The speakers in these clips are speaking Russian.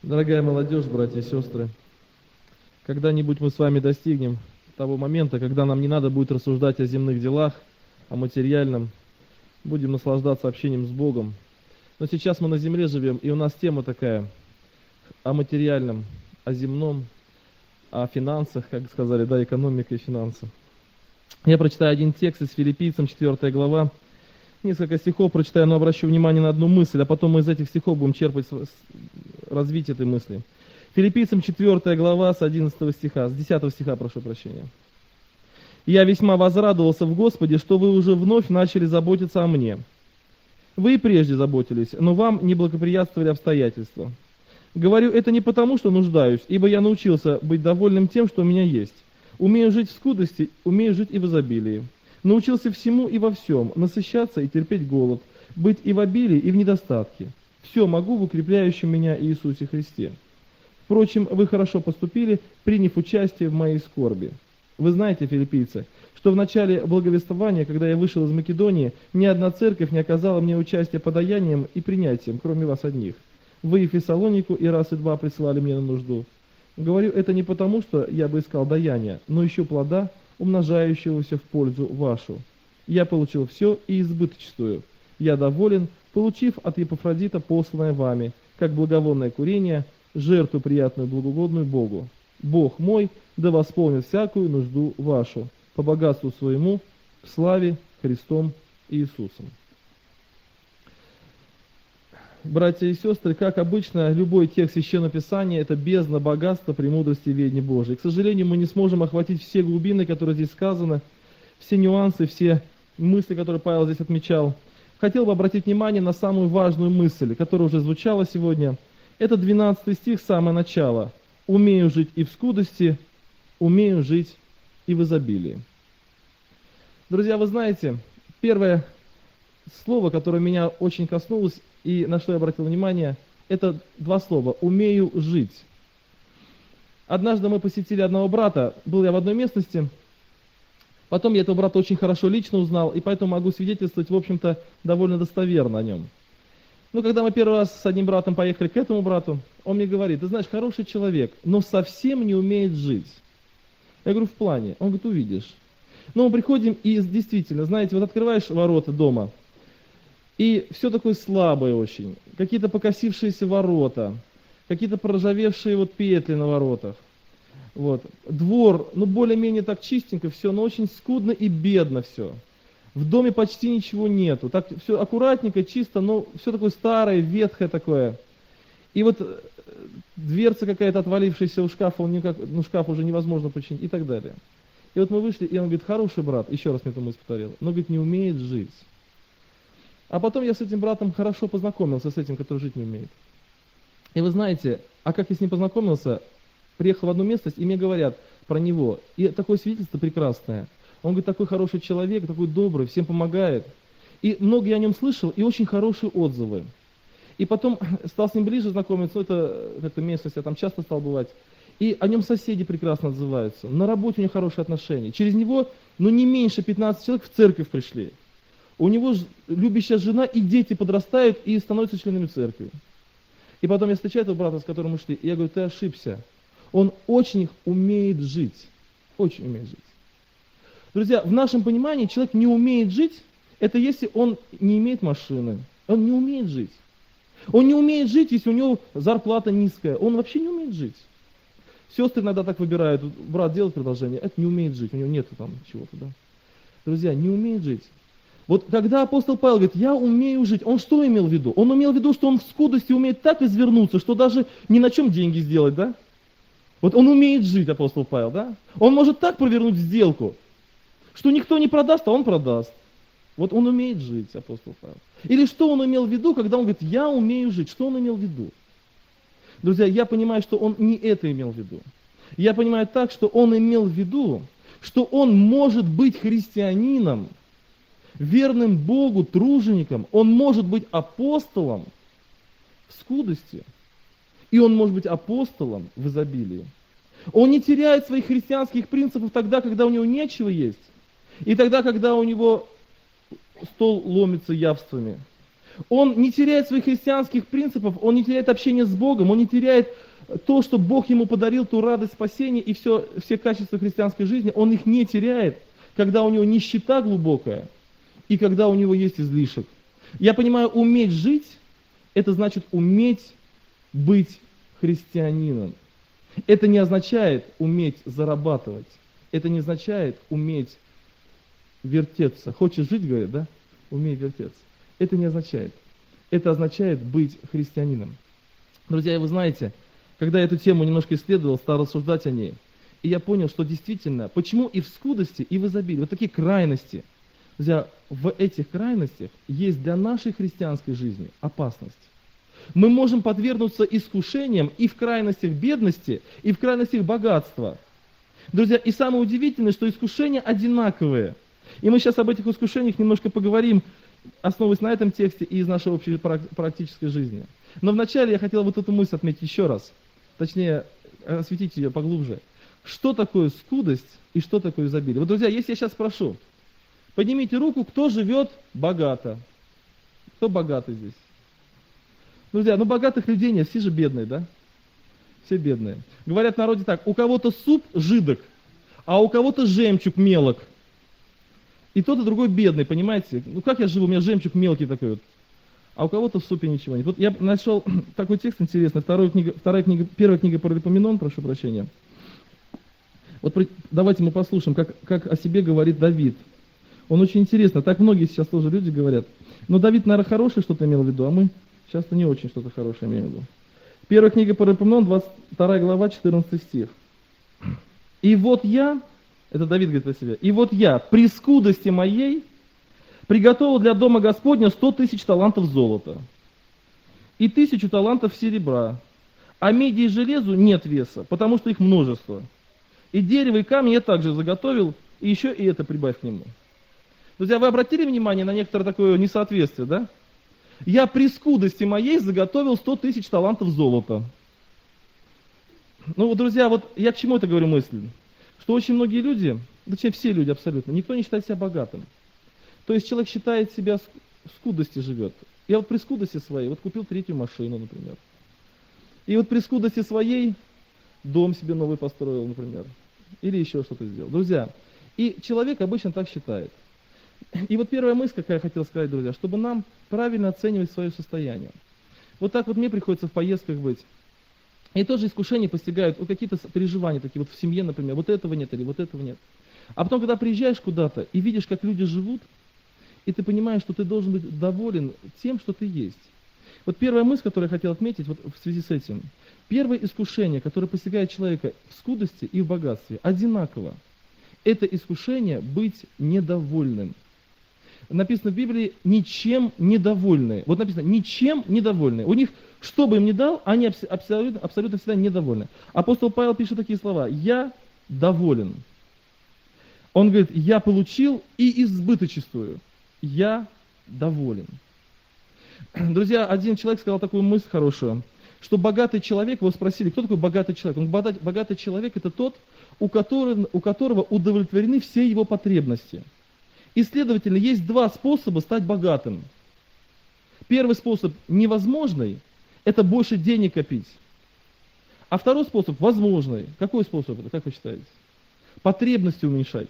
Дорогая молодежь, братья и сестры, когда-нибудь мы с вами достигнем того момента, когда нам не надо будет рассуждать о земных делах, о материальном, будем наслаждаться общением с Богом. Но сейчас мы на земле живем, и у нас тема такая о материальном, о земном, о финансах, как сказали, да, экономика и финансы. Я прочитаю один текст из Филиппийцам, 4 глава. Несколько стихов прочитаю, но обращу внимание на одну мысль, а потом мы из этих стихов будем черпать развитие этой мысли. Филиппийцам 4 глава с 11 стиха, с 10 стиха, прошу прощения. «Я весьма возрадовался в Господе, что вы уже вновь начали заботиться о мне. Вы и прежде заботились, но вам не благоприятствовали обстоятельства. Говорю это не потому, что нуждаюсь, ибо я научился быть довольным тем, что у меня есть. Умею жить в скудости, умею жить и в изобилии. Научился всему и во всем, насыщаться и терпеть голод, быть и в обилии, и в недостатке. Все могу в укрепляющем меня Иисусе Христе. Впрочем, вы хорошо поступили, приняв участие в моей скорби». Вы знаете, филиппийцы, что в начале благовествования, когда я вышел из Македонии, ни одна церковь не оказала мне участия подаянием и принятием, кроме вас одних. Вы и Фессалонику и раз и два присылали мне на нужду. Говорю это не потому, что я бы искал даяния, но еще плода, умножающегося в пользу вашу. Я получил все и избыточную. Я доволен, получив от Епафродита посланное вами, как благовонное курение, жертву приятную, благоугодную Богу. Бог мой да восполнит всякую нужду вашу, по богатству своему, в славе Христом Иисусом. Братья и сестры, как обычно, любой текст Священного Писания – это бездна богатства, премудрости и ведения Божией. К сожалению, мы не сможем охватить все глубины, которые здесь сказаны, все нюансы, все мысли, которые Павел здесь отмечал. Хотел бы обратить внимание на самую важную мысль, которая уже звучала сегодня. Это 12 стих, самое начало. «Умею жить и в скудости, умею жить и в изобилии». Друзья, вы знаете, первое слово, которое меня очень коснулось и на что я обратил внимание, это два слова «умею жить». Однажды мы посетили одного брата, был я в одной местности, потом я этого брата очень хорошо лично узнал, и поэтому могу свидетельствовать, в общем-то, довольно достоверно о нем. Но когда мы первый раз с одним братом поехали к этому брату, он мне говорит: ты знаешь, хороший человек, но совсем не умеет жить. Я говорю, в плане? Он говорит, увидишь. Но мы приходим и действительно, знаете, вот открываешь ворота дома, и все такое слабое очень, какие-то покосившиеся ворота, какие-то проржавевшие вот петли на воротах. Вот. Двор, ну более-менее так чистенько все, но очень скудно и бедно все. В доме почти ничего нету, так все аккуратненько, чисто, но все такое старое, ветхое такое. И вот дверца какая-то отвалившаяся у шкафа, он никак, ну шкаф уже невозможно починить и так далее. И вот мы вышли, и он говорит, хороший брат, еще раз мне эту мысль повторил, но, говорит, не умеет жить. А потом я с этим братом хорошо познакомился, с этим, который жить не умеет. И вы знаете, а как я с ним познакомился, приехал в одну местность, и мне говорят про него, и такое свидетельство прекрасное. Он говорит, такой хороший человек, такой добрый, всем помогает. И много я о нем слышал, и очень хорошие отзывы. И потом стал с ним ближе знакомиться, это местность, я там часто стал бывать. И о нем соседи прекрасно отзываются. На работе у него хорошие отношения. Через него, ну не меньше 15 человек в церковь пришли. У него любящая жена, и дети подрастают, и становятся членами церкви. И потом я встречаю этого брата, с которым мы шли, и я говорю, ты ошибся. Он очень умеет жить. Очень умеет жить. Друзья, в нашем понимании человек не умеет жить, это если он не имеет машины. Он не умеет жить. Он не умеет жить, если у него зарплата низкая. Он вообще не умеет жить. Сестры иногда так выбирают, брат делает предложение, это не умеет жить, у него нету там чего-то, да. Друзья, не умеет жить. Вот когда апостол Павел говорит, я умею жить, он что имел в виду? Он имел в виду, что он в скудости умеет так извернуться, что даже ни на чем деньги сделать, да? Вот он умеет жить, апостол Павел, да? Он может так провернуть сделку, что никто не продаст, а он продаст. Вот он умеет жить, апостол Павел. Или что он имел в виду, когда он говорит, я умею жить? Что он имел в виду? Друзья, я понимаю, что он не это имел в виду. Я понимаю так, что он имел в виду, что он может быть христианином, верным Богу, тружеником, он может быть апостолом в скудости, и он может быть апостолом в изобилии. Он не теряет своих христианских принципов тогда, когда у него нечего есть, и тогда, когда у него стол ломится явствами. Он не теряет своих христианских принципов, он не теряет общение с Богом, он не теряет то, что Бог ему подарил, ту радость спасения и все качества христианской жизни, он их не теряет, когда у него нищета глубокая и когда у него есть излишек. Я понимаю, уметь жить, это значит уметь быть христианином. Это не означает уметь зарабатывать, это не означает уметь вертеться. Хочешь жить, говорят, да? Умей вертеться. Это не означает. Это означает быть христианином. Друзья, вы знаете, когда я эту тему немножко исследовал, стал рассуждать о ней, и я понял, что действительно, почему и в скудости, и в изобилии, вот такие крайности, друзья, в этих крайностях есть для нашей христианской жизни опасность. Мы можем подвергнуться искушениям и в крайностях бедности, и в крайностях богатства. Друзья, и самое удивительное, что искушения одинаковые. И мы сейчас об этих искушениях немножко поговорим, основываясь на этом тексте и из нашей общей практической жизни. Но вначале я хотел вот эту мысль отметить еще раз, точнее, осветить ее поглубже. Что такое скудость и что такое изобилие? Вот, друзья, если я сейчас спрошу, поднимите руку, кто живет богато? Кто богатый здесь? Друзья, ну богатых людей нет, все же бедные, да? Все бедные. Говорят в народе так, у кого-то суп жидок, а у кого-то жемчуг мелок. И тот, и другой бедный, понимаете? Ну как я живу, у меня жемчуг мелкий такой вот. А у кого-то в супе ничего нет. Вот я нашел такой текст интересный, первая книга Паралипоменон, прошу прощения. Вот давайте мы послушаем, как о себе говорит Давид. Он очень интересно, так многие сейчас тоже люди говорят. Но Давид, наверное, хороший что-то имел в виду, а мы часто не очень что-то хорошее имеем в виду. Первая книга Паралипоменон, 22 глава, 14 стих. «И вот я», это Давид говорит о себе, «и вот я при скудости моей приготовил для дома Господня 100 тысяч талантов золота и 1000 талантов серебра, а меди и железу нет веса, потому что их множество. И дерево, и камни я также заготовил, и еще и это прибавь к нему». Друзья, вы обратили внимание на некоторое такое несоответствие, да? «Я при скудости моей заготовил 100 тысяч талантов золота». Ну вот, друзья, вот я к чему это говорю мысль? Что очень многие люди, точнее все люди абсолютно, никто не считает себя богатым. То есть человек считает себя в скудости живет. Я вот при скудости своей, вот купил 3-ю машину, например. И вот при скудости своей дом себе новый построил, например. Или еще что-то сделал. Друзья, и человек обычно так считает. И вот первая мысль, какая я хотел сказать, друзья, чтобы нам правильно оценивать свое состояние. Вот так вот мне приходится в поездках быть. И тоже искушения постигают, вот какие-то переживания такие, вот в семье, например, вот этого нет или вот этого нет. А потом, когда приезжаешь куда-то и видишь, как люди живут, и ты понимаешь, что ты должен быть доволен тем, что ты есть. Вот первая мысль, которую я хотел отметить вот в связи с этим. Первое искушение, которое постигает человека в скудости и в богатстве, одинаково. Это искушение быть недовольным. Написано в Библии «ничем недовольные». Вот написано «ничем недовольные». У них, что бы им ни дал, они абсолютно всегда недовольны. Апостол Павел пишет такие слова «я доволен». Он говорит «я получил и избыточествую». Я доволен. Друзья, один человек сказал такую мысль хорошую, что богатый человек, его спросили, кто такой богатый человек? Он говорит, богатый человек это тот, у которого удовлетворены все его потребности. И, следовательно, есть два способа стать богатым. Первый способ невозможный, это больше денег копить. А второй способ возможный. Какой способ это, как вы считаете? Потребности уменьшать.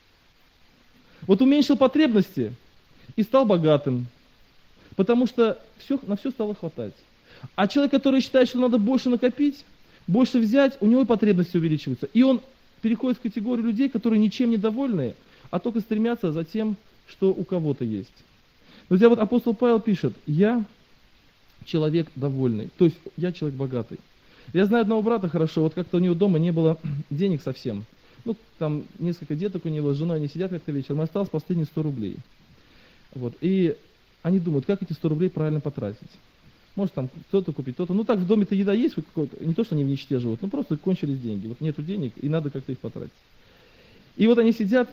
Вот уменьшил потребности и стал богатым, потому что на все стало хватать. А человек, который считает, что надо больше накопить, больше взять, у него и потребности увеличиваются. И он переходит в категорию людей, которые ничем не довольны, а только стремятся за тем, что у кого-то есть. Друзья, вот апостол Павел пишет, я человек довольный, то есть я человек богатый. Я знаю одного брата хорошо, вот как-то у него дома не было денег совсем. Ну, там несколько деток у него, с женой они сидят как-то вечером, осталось последние 100 рублей. Вот, и они думают, как эти 100 рублей правильно потратить. Может там кто-то купить, кто-то. Ну так в доме-то еда есть, не то, что они в нищете живут, но просто кончились деньги. Вот нету денег, и надо как-то их потратить. И вот они сидят,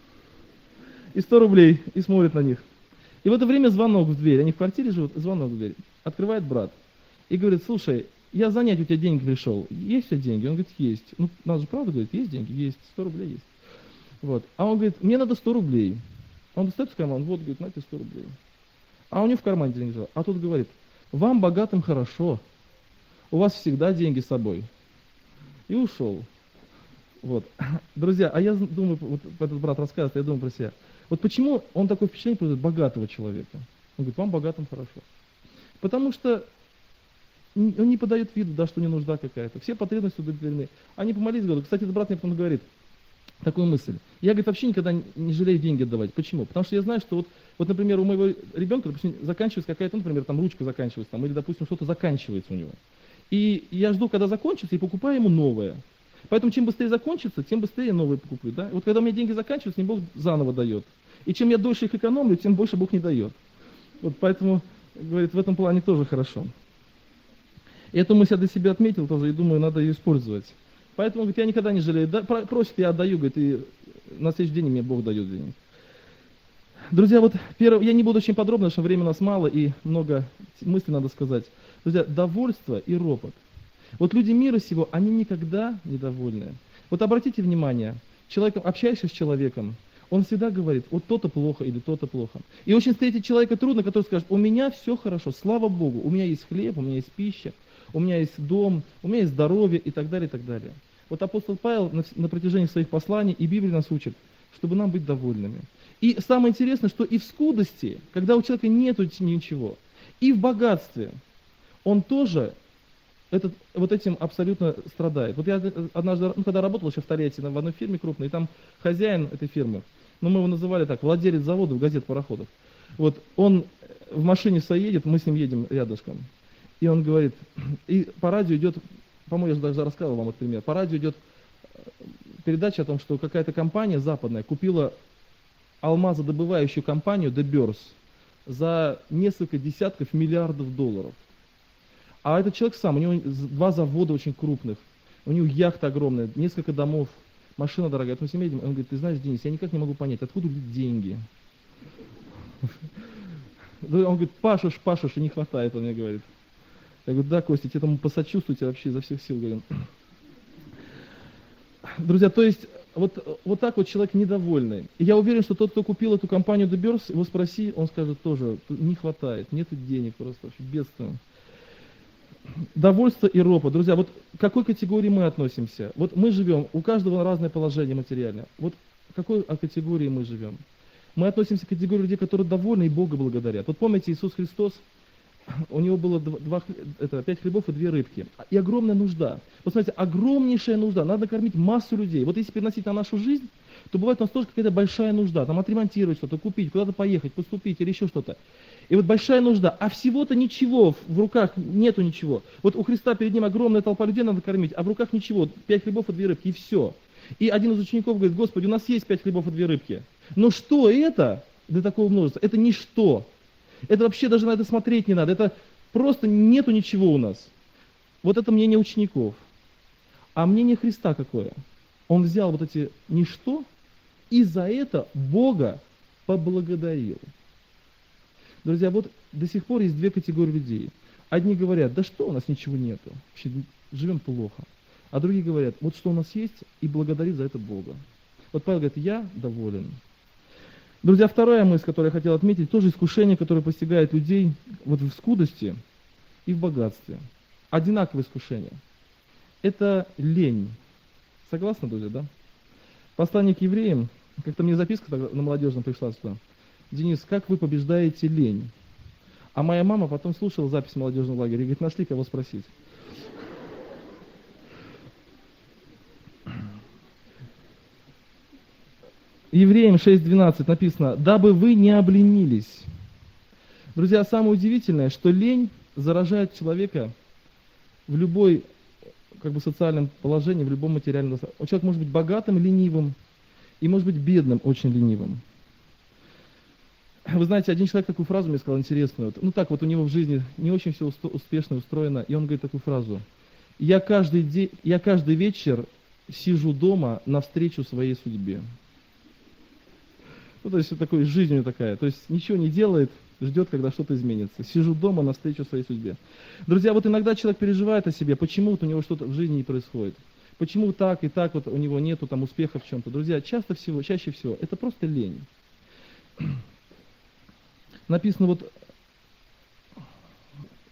и 100 рублей, и смотрят на них. И в это время звонок в дверь. Они в квартире живут, звонок в дверь. Открывает брат. И говорит, слушай, я занять у тебя деньги пришел. Есть у тебя деньги? Он говорит, есть. Ну, надо же правда говорит, есть деньги? Есть. 100 рублей есть. Вот. А он говорит, мне надо 100 рублей. Он достает в карман, вот, говорит, на тебе 100 рублей. А у него в кармане деньги лежат. А тут говорит, вам, богатым, хорошо, у вас всегда деньги с собой. И ушел. Вот. Друзья, а я думаю, вот этот брат рассказывает, я думаю про себя. Вот почему он такое впечатление производит богатого человека? Он говорит, вам, богатым, хорошо. Потому что он не подает виду, да, что не нужда какая-то. Все потребности удовлетворены. Они помолились, говорят. Кстати, этот брат мне потом говорит такую мысль. Я, говорит, вообще никогда не жалею деньги отдавать. Почему? Потому что я знаю, что вот например, у моего ребенка, допустим, заканчивается какая-то, например, там ручка заканчивается, там, или, допустим, что-то заканчивается у него. И я жду, когда закончится, и покупаю ему новое. Поэтому чем быстрее закончится, тем быстрее я новые покуплю. Да? Вот когда у меня деньги заканчиваются, мне Бог заново дает. И чем я дольше их экономлю, тем больше Бог не дает. Вот поэтому, говорит, в этом плане тоже хорошо. И эту мысль я для себя отметил тоже, и думаю, надо ее использовать. Поэтому, говорит, я никогда не жалею. Да, просит, я отдаю, говорит, и на следующий день мне Бог дает денег. Друзья, вот я не буду очень подробно, потому что времени у нас мало и много мыслей надо сказать. Друзья, довольство и ропот. Вот люди мира сего, они никогда недовольны. Вот обратите внимание, общаешься с человеком, он всегда говорит, вот то-то плохо или то-то плохо. И очень встретить человека трудно, который скажет, у меня все хорошо, слава Богу, у меня есть хлеб, у меня есть пища, у меня есть дом, у меня есть здоровье и так далее, и так далее. Вот апостол Павел на протяжении своих посланий и Библии нас учит, чтобы нам быть довольными. И самое интересное, что и в скудости, когда у человека нет ничего, и в богатстве, он тоже вот этим абсолютно страдает. Вот я однажды, когда работал еще в Тольятти в одной фирме крупной, и там хозяин этой фирмы, мы его называли так, владелец завода, газет, пароходов. Вот он в машине своей едет, мы с ним едем рядышком, и он говорит, и по радио идет, по-моему, я же даже рассказывал вам этот пример, по радио идет передача о том, что какая-то компания западная купила алмазодобывающую компанию De Beers за несколько десятков миллиардов долларов. А этот человек сам, у него 2 завода очень крупных, у него яхта огромная, несколько домов, машина дорогая. Мы с ним едем, он говорит, ты знаешь, Денис, я никак не могу понять, откуда у людей деньги. Он говорит, пашешь, и не хватает, он мне говорит. Я говорю, да, Костя, тебе там посочувствуйте вообще изо всех сил, говорю. Друзья, то есть, вот так вот человек недовольный. И я уверен, что тот, кто купил эту компанию De Beers, его спроси, он скажет тоже, не хватает, нету денег просто, вообще бедственно. Довольство и ропот. Друзья, вот к какой категории мы относимся? Вот мы живем, у каждого разное положение материальное. Вот к какой категории мы живем? Мы относимся к категории людей, которые довольны и Бога благодарят. Вот помните, Иисус Христос, у него было 5 хлебов и 2 рыбки. И огромная нужда. Вот смотрите, огромнейшая нужда. Надо кормить массу людей. Вот если переносить на нашу жизнь, то бывает у нас тоже какая-то большая нужда. Там отремонтировать что-то, купить, куда-то поехать, поступить или еще что-то. И вот большая нужда, а всего-то ничего, в руках нету ничего. Вот у Христа перед ним огромная толпа людей надо кормить, а в руках ничего, 5 хлебов и 2 рыбки, и все. И один из учеников говорит, Господи, у нас есть 5 хлебов и 2 рыбки. Но что это для такого множества? Это ничто. Это вообще даже на это смотреть не надо. Это просто нету ничего у нас. Вот это мнение учеников. А мнение Христа какое? Он взял вот эти ничто и за это Бога поблагодарил. Друзья, вот до сих пор есть 2 категории людей. Одни говорят, да что, у нас ничего нету, вообще живем плохо. А другие говорят, вот что у нас есть, и благодарит за это Бога. Вот Павел говорит, я доволен. Друзья, вторая мысль, которую я хотел отметить, тоже искушение, которое постигает людей вот в скудости и в богатстве. Одинаковое искушение. Это лень. Согласны, друзья, да? Послание к евреям, как-то мне записка на молодежном пришла сюда. Денис, как вы побеждаете лень? А моя мама потом слушала запись молодежного лагеря и говорит, нашли кого спросить. Евреям 6:12 написано, дабы вы не обленились. Друзья, самое удивительное, что лень заражает человека в любой социальном положении, в любом материальном. Человек может быть богатым, ленивым, и может быть бедным, очень ленивым. Вы знаете, один человек такую фразу мне сказал интересную. Ну так вот у него в жизни не очень все успешно устроено, и он говорит такую фразу. Я каждый вечер сижу дома навстречу своей судьбе. Ну, то есть такой жизнь у него такая. То есть ничего не делает, ждет, когда что-то изменится. Сижу дома навстречу своей судьбе. Друзья, вот иногда человек переживает о себе, почему вот у него что-то в жизни не происходит. Почему так и так вот у него нету там успеха в чем-то. Друзья, чаще всего это просто лень. Написано вот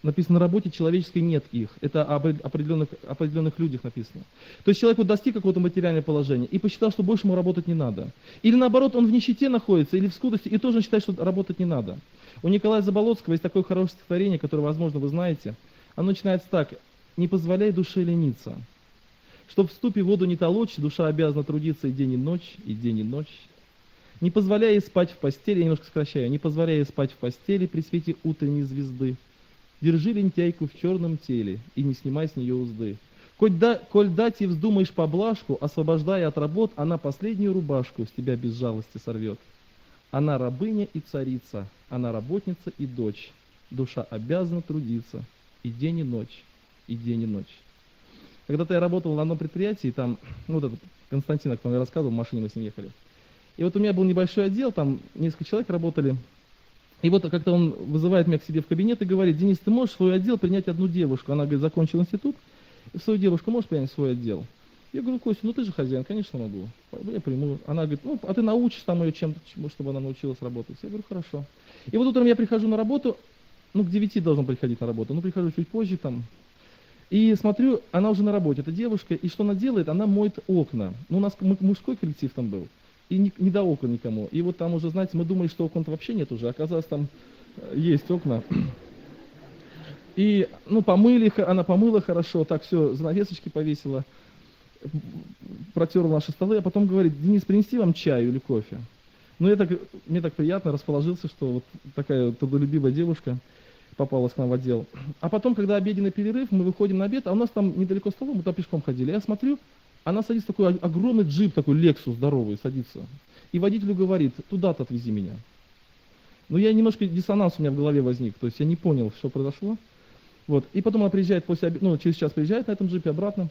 Написано, на работе человеческой нет их. Это об определенных людях написано. То есть человек вот достиг какого-то материального положения и посчитал, что больше ему работать не надо. Или наоборот, он в нищете находится, или в скудости, и тоже считает, что работать не надо. У Николая Заболоцкого есть такое хорошее стихотворение, которое, возможно, вы знаете. Оно начинается так. «Не позволяй душе лениться. Чтоб в ступе воду не толочь, душа обязана трудиться и день, и ночь, и день, и ночь. Не позволяй ей спать в постели», я немножко сокращаю, «не позволяй ей спать в постели при свете утренней звезды. Держи лентяйку в черном теле и не снимай с нее узды. Коль дать ей вздумаешь поблажку, освобождая от работ, она последнюю рубашку с тебя без жалости сорвет. Она рабыня и царица, она работница и дочь. Душа обязана трудиться и день, и ночь, и день, и ночь». Когда-то я работал на одном предприятии, там, ну, вот этот Константин, о котором я рассказывал, в машине мы с ним ехали. И вот у меня был небольшой отдел, там несколько человек работали. И вот как-то он вызывает меня к себе в кабинет и говорит: «Денис, ты можешь в свой отдел принять одну девушку?» Она, говорит, закончила институт. «И свою девушку можешь принять в свой отдел?» Я говорю: «Костя, ну ты же хозяин, конечно могу. Я приму». Она говорит: «Ну, а ты научишь там ее чем-то, чтобы она научилась работать». Я говорю: «Хорошо». И вот утром я прихожу на работу, ну, к 9 должен приходить на работу, ну, прихожу чуть позже там. И смотрю, она уже на работе, эта девушка, и что она делает? Она моет окна. Ну, у нас мужской коллектив там был, и не до окон никому. И вот там уже, знаете, мы думали, что окон-то вообще нет уже, оказалось, там есть окна. И, ну, она помыла хорошо, так все, занавесочки повесила, протерла наши столы, а потом говорит: «Денис, принести вам чаю или кофе?» Ну, мне так приятно, расположился, что вот такая трудолюбивая девушка попалась к нам в отдел. А потом, когда обеденный перерыв, мы выходим на обед, а у нас там недалеко столом, мы там пешком ходили. Я смотрю, она садится, такой огромный джип, такой Lexus здоровый, садится. И водителю говорит: «Туда-то отвези меня». Но я немножко, диссонанс у меня в голове возник, то есть я не понял, что произошло. Вот. И потом она приезжает после обеда, ну, через час приезжает на этом джипе обратно.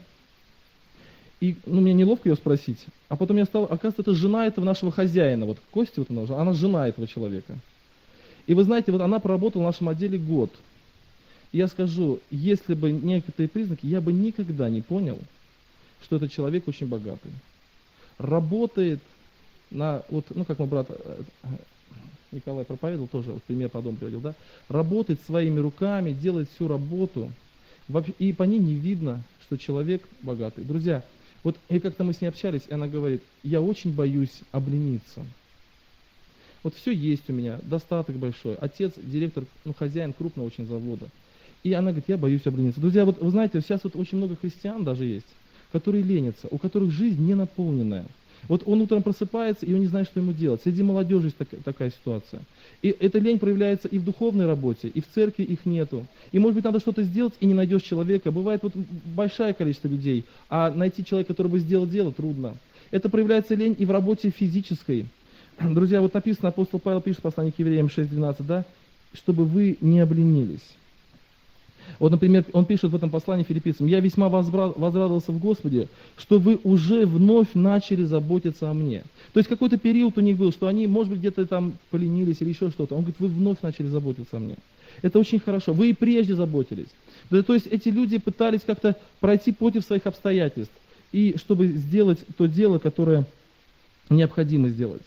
И, ну, мне неловко ее спросить. А потом я стал, оказывается, это жена этого нашего хозяина, вот Костя, вот она жена этого человека. И вы знаете, вот она проработала в нашем отделе год. И я скажу, если бы некоторые признаки, я бы никогда не понял, что этот человек очень богатый. Работает на, вот, ну, как мой брат Николай проповедовал, тоже вот пример по дому приводил, да, работает своими руками, делает всю работу, и по ней не видно, что человек богатый. Друзья, вот и как-то мы с ней общались, и она говорит: «Я очень боюсь облениться. Вот все есть у меня, достаток большой. Отец, директор, ну, хозяин крупного очень завода». И она говорит: «Я боюсь облениться». Друзья, вот вы знаете, сейчас вот очень много христиан даже есть, которые ленятся, у которых жизнь не наполненная. Вот он утром просыпается, и он не знает, что ему делать. Среди молодежи есть такая ситуация. И эта лень проявляется и в духовной работе, и в церкви их нету. И, может быть, надо что-то сделать, и не найдешь человека. Бывает вот большое количество людей, а найти человека, который бы сделал дело, трудно. Это проявляется лень и в работе физической. Друзья, вот написано, апостол Павел пишет в послании к Евреям 6:12, да, чтобы вы не обленились. Вот, например, он пишет в этом послании филиппийцам: «Я весьма возрадовался в Господе, что вы уже вновь начали заботиться о мне». То есть какой-то период у них был, что они, может быть, где-то там поленились или еще что-то. Он говорит: «Вы вновь начали заботиться о мне». Это очень хорошо. Вы и прежде заботились. То есть эти люди пытались как-то пройти против своих обстоятельств, и чтобы сделать то дело, которое необходимо сделать.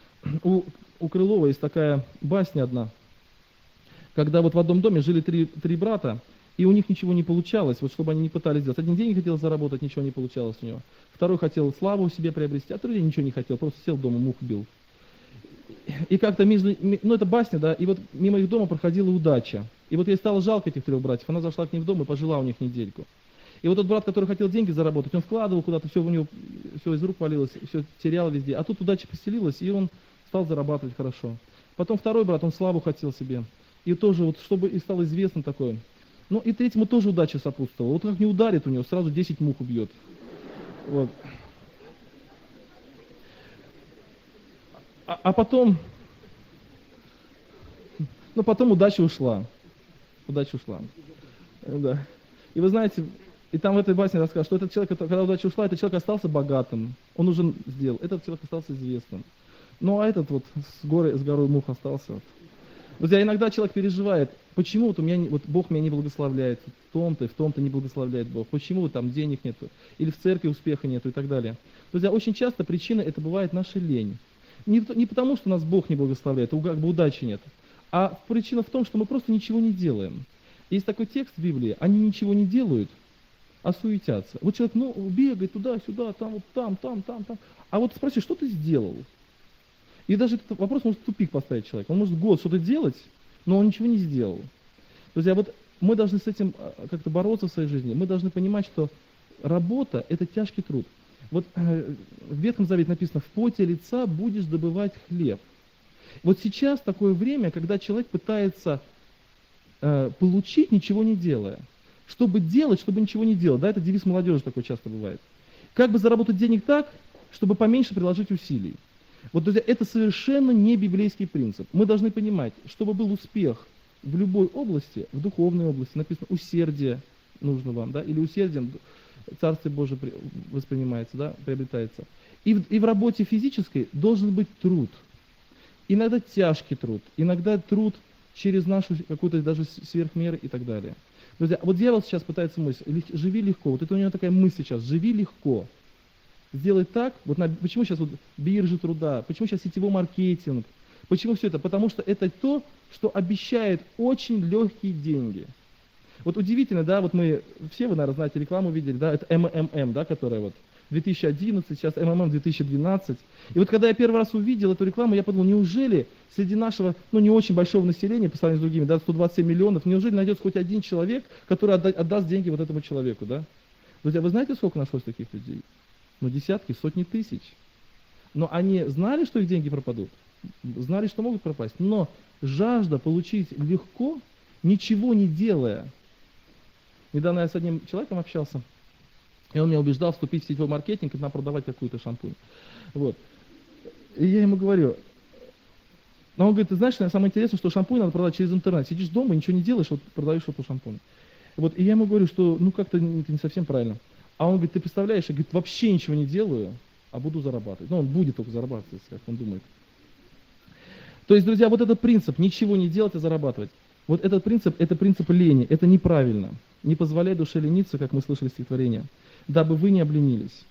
У Крылова есть такая басня одна, когда вот в одном доме жили три брата, и у них ничего не получалось, вот чтобы они не пытались сделать. Один денег хотел заработать, ничего не получалось у него. Второй хотел славу себе приобрести, а третий ничего не хотел, просто сел дома, мух бил. И как-то ну это басня, да, и вот мимо их дома проходила удача. И вот ей стало жалко этих трех братьев, она зашла к ним в дом и пожила у них недельку. И вот тот брат, который хотел деньги заработать, он вкладывал куда-то, все у него, все из рук валилось, все терял везде. А тут удача поселилась, и он стал зарабатывать хорошо. Потом второй брат, он славу хотел себе. И тоже, вот, чтобы и стал известным такое. Ну и третьему тоже удача сопутствовала. Вот как не ударит у него, сразу 10 мух убьет. Вот. А потом, ну потом удача ушла. Удача ушла. Да. И вы знаете, и там в этой басне рассказывают, что этот человек, когда удача ушла, этот человек остался богатым. Он уже сделал. Этот человек остался известным. Ну а этот вот с горой мух остался. Вот. Друзья, иногда человек переживает, почему вот у меня, вот Бог меня не благословляет, в том-то не благословляет Бог, почему там денег нету, или в церкви успеха нету и так далее. Друзья, очень часто причина это бывает наша лень. Не потому, что нас Бог не благословляет, как бы удачи нет, а причина в том, что мы просто ничего не делаем. Есть такой текст в Библии, они ничего не делают, а суетятся. Вот человек, ну, бегает туда-сюда, там, вот там. А вот спроси, что ты сделал? И даже этот вопрос может в тупик поставить человека. Он может год что-то делать, но он ничего не сделал. Друзья, вот мы должны с этим как-то бороться в своей жизни. Мы должны понимать, что работа – это тяжкий труд. Вот в Ветхом Завете написано: в поте лица будешь добывать хлеб. Вот сейчас такое время, когда человек пытается получить, ничего не делая. Чтобы делать, чтобы ничего не делать. Да, это девиз молодежи такой часто бывает. Как бы заработать денег так, чтобы поменьше приложить усилий. Вот, друзья, это совершенно не библейский принцип. Мы должны понимать, чтобы был успех в любой области, в духовной области, написано усердие нужно вам, да, или усердием Царствие Божие воспринимается, да, приобретается. И в работе физической должен быть труд. Иногда тяжкий труд, иногда труд через нашу какую-то даже сверхмеры и так далее. Друзья, вот дьявол сейчас пытается мыслить: живи легко. Вот это у него такая мысль сейчас: живи легко. Сделай так, вот почему сейчас вот биржи труда, почему сейчас сетевой маркетинг, почему все это? Потому что это то, что обещает очень легкие деньги. Вот удивительно, да, вот мы, все вы, наверное, знаете, рекламу видели, да, это МММ, да, которая вот 2011, сейчас МММ 2012. И вот когда я первый раз увидел эту рекламу, я подумал: неужели среди нашего, ну, не очень большого населения, по сравнению с другими, да, 127 миллионов, неужели найдется хоть один человек, который отдаст деньги вот этому человеку, да? Друзья, вы знаете, сколько нашлось таких людей? Ну, десятки, сотни тысяч. Но они знали, что их деньги пропадут, знали, что могут пропасть, но жажда получить легко, ничего не делая. Недавно я с одним человеком общался, и он меня убеждал вступить в сетевой маркетинг и нам продавать какую-то шампунь. Вот. И я ему говорю, но он говорит: ты знаешь, самое интересное, что шампунь надо продать через интернет. Сидишь дома и ничего не делаешь, вот продаешь эту шампунь. Вот. И я ему говорю, что ну как-то это не совсем правильно. А он говорит: ты представляешь, я, говорит, вообще ничего не делаю, а буду зарабатывать. Ну, он будет только зарабатывать, как он думает. То есть, друзья, вот этот принцип: ничего не делать, а зарабатывать. Вот этот принцип, это принцип лени, это неправильно. Не позволяй душе лениться, как мы слышали стихотворение, дабы вы не обленились.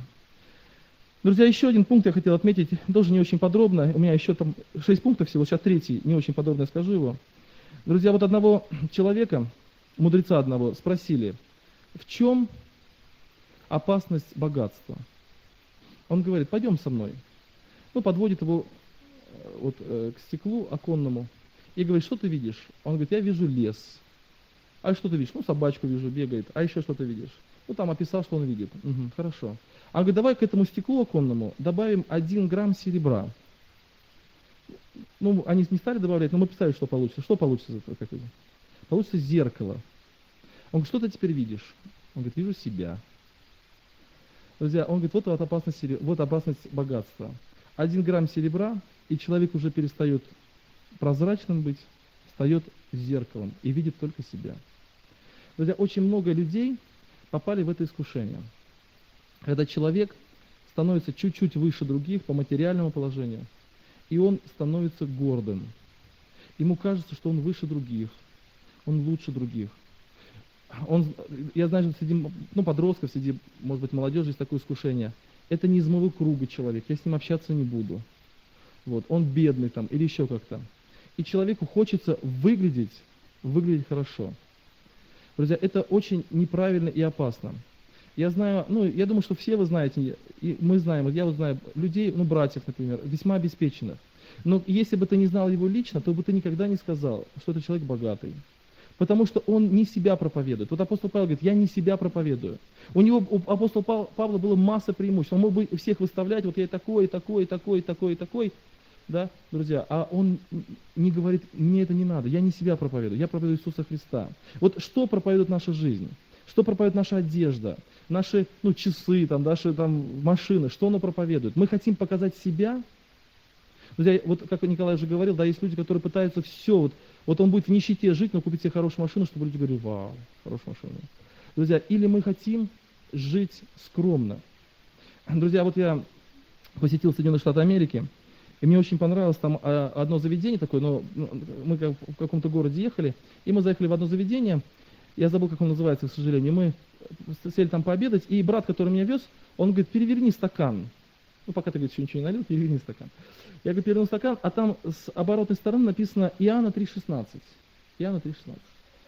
Друзья, еще один пункт я хотел отметить, тоже не очень подробно. У меня еще там 6 пунктов всего, сейчас 3, не очень подробно скажу его. Друзья, вот одного человека, мудреца одного, спросили: в чем опасность богатства? Он говорит: пойдем со мной. Ну, подводит его вот, к стеклу оконному и говорит: что ты видишь? Он говорит: я вижу лес. А что ты видишь? Ну, собачку вижу, бегает. А еще что ты видишь? Ну, там описал, что он видит. Угу, хорошо. А он говорит: давай к этому стеклу оконному добавим 1 грамм серебра. Ну, они не стали добавлять, но мы представили, что получится. Что получится из этого? Получится зеркало. Он говорит: что ты теперь видишь? Он говорит: вижу себя. Друзья, он говорит: вот опасность богатства. 1 грамм серебра, и человек уже перестает прозрачным быть, стает зеркалом и видит только себя. Друзья, очень много людей попали в это искушение. Когда человек становится чуть-чуть выше других по материальному положению, и он становится гордым. Ему кажется, что он выше других, он лучше других. Я знаю, что среди подростков, среди, может быть, молодежи есть такое искушение. Это не из моего круга человек, я с ним общаться не буду. Вот, он бедный там или еще как-то. И человеку хочется выглядеть хорошо. Друзья, это очень неправильно и опасно. Я знаю, я думаю, что все вы знаете, и мы знаем, я вот знаю людей, братьев, например, весьма обеспеченных. Но если бы ты не знал его лично, то бы ты никогда не сказал, что это человек богатый. Потому что он не себя проповедует. Вот апостол Павел говорит: я не себя проповедую. У апостола Павла было масса преимуществ. Он мог бы всех выставлять: вот я такой, такой, такой, такой, такой. Да, друзья, а он не говорит: мне это не надо, я не себя проповедую, я проповедую Иисуса Христа. Вот что проповедует наша жизнь? Что проповедует наша одежда? Наши часы, наши машины, что оно проповедует? Мы хотим показать себя. Друзья, вот как Николай уже говорил, да, есть люди, которые пытаются все, вот он будет в нищете жить, но купить себе хорошую машину, чтобы люди говорили: вау, хорошая машина. Друзья, или мы хотим жить скромно. Друзья, вот я посетил Соединенные Штаты Америки, и мне очень понравилось там одно заведение такое, но мы в каком-то городе ехали, и мы заехали в одно заведение, я забыл, как он называется, к сожалению, мы сели там пообедать, и брат, который меня вез, он говорит: переверни стакан. Пока ты, говорит, еще ничего не налил, переверни стакан. Я говорю: перевернул стакан, а там с оборотной стороны написано Иоанна 3,16. Иоанна 3,16.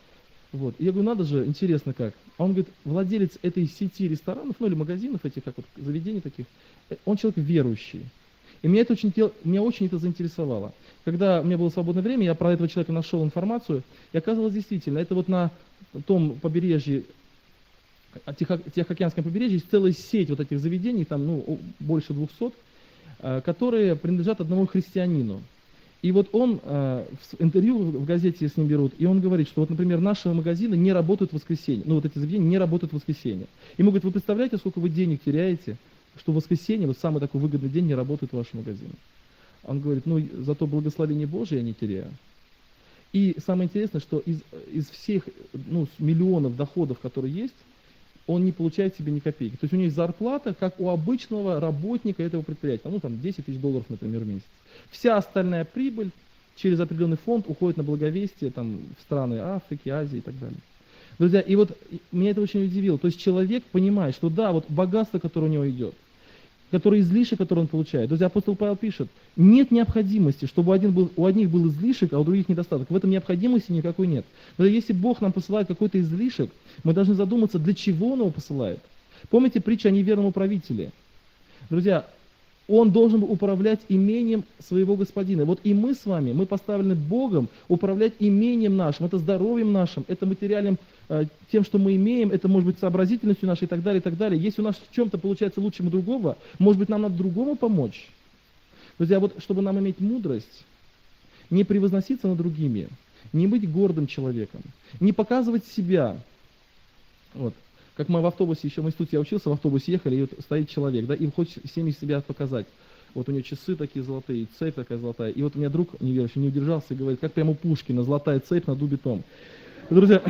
Вот. И я говорю, надо же, интересно как. А он говорит, владелец этой сети ресторанов, ну или магазинов, этих как вот заведений таких, он человек верующий. И меня очень это заинтересовало. Когда у меня было свободное время, я про этого человека нашел информацию, и оказалось действительно, это вот на том побережье, Тихоокеанском побережье, есть целая сеть вот этих заведений, там больше 200, которые принадлежат одному христианину. И вот он в интервью в газете с ним берут, и он говорит, что вот, например, наши магазины не работают в воскресенье, ну вот эти заведения не работают в воскресенье. Ему говорят, вы представляете, сколько вы денег теряете, что в воскресенье, вот самый такой выгодный день, не работают ваши магазины. Он говорит, ну зато благословение Божие я не теряю. И самое интересное, что из всех миллионов доходов, которые есть, он не получает себе ни копейки. То есть у него есть зарплата, как у обычного работника этого предприятия, ну там 10 тысяч долларов, например, в месяц. Вся остальная прибыль через определенный фонд уходит на благовестие там, в страны Африки, Азии и так далее. Друзья, и вот меня это очень удивило. То есть человек понимает, что да, вот богатство, которое у него идет, который излишек, который он получает. Друзья, апостол Павел пишет, нет необходимости, чтобы у одних был излишек, а у других недостаток. В этом необходимости никакой нет. Но если Бог нам посылает какой-то излишек, мы должны задуматься, для чего Он его посылает. Помните притчу о неверном управителе? Друзья, он должен был управлять имением своего господина. Вот и мы с вами, мы поставлены Богом управлять имением нашим, это здоровьем нашим, это материальным, тем, что мы имеем, это может быть сообразительностью нашей и так далее, и так далее. Если у нас в чем-то получается лучше, чем у другого, может быть, нам надо другому помочь. Друзья, вот чтобы нам иметь мудрость, не превозноситься над другими, не быть гордым человеком, не показывать себя. Вот. Как мы в автобусе, еще в институте я учился, в автобусе ехали, и вот стоит человек, да, и хочет всем из себя показать. Вот у него часы такие золотые, цепь такая золотая. И вот у меня друг неверующий не удержался и говорит, как прямо у Пушкина, золотая цепь на дубе том. Друзья,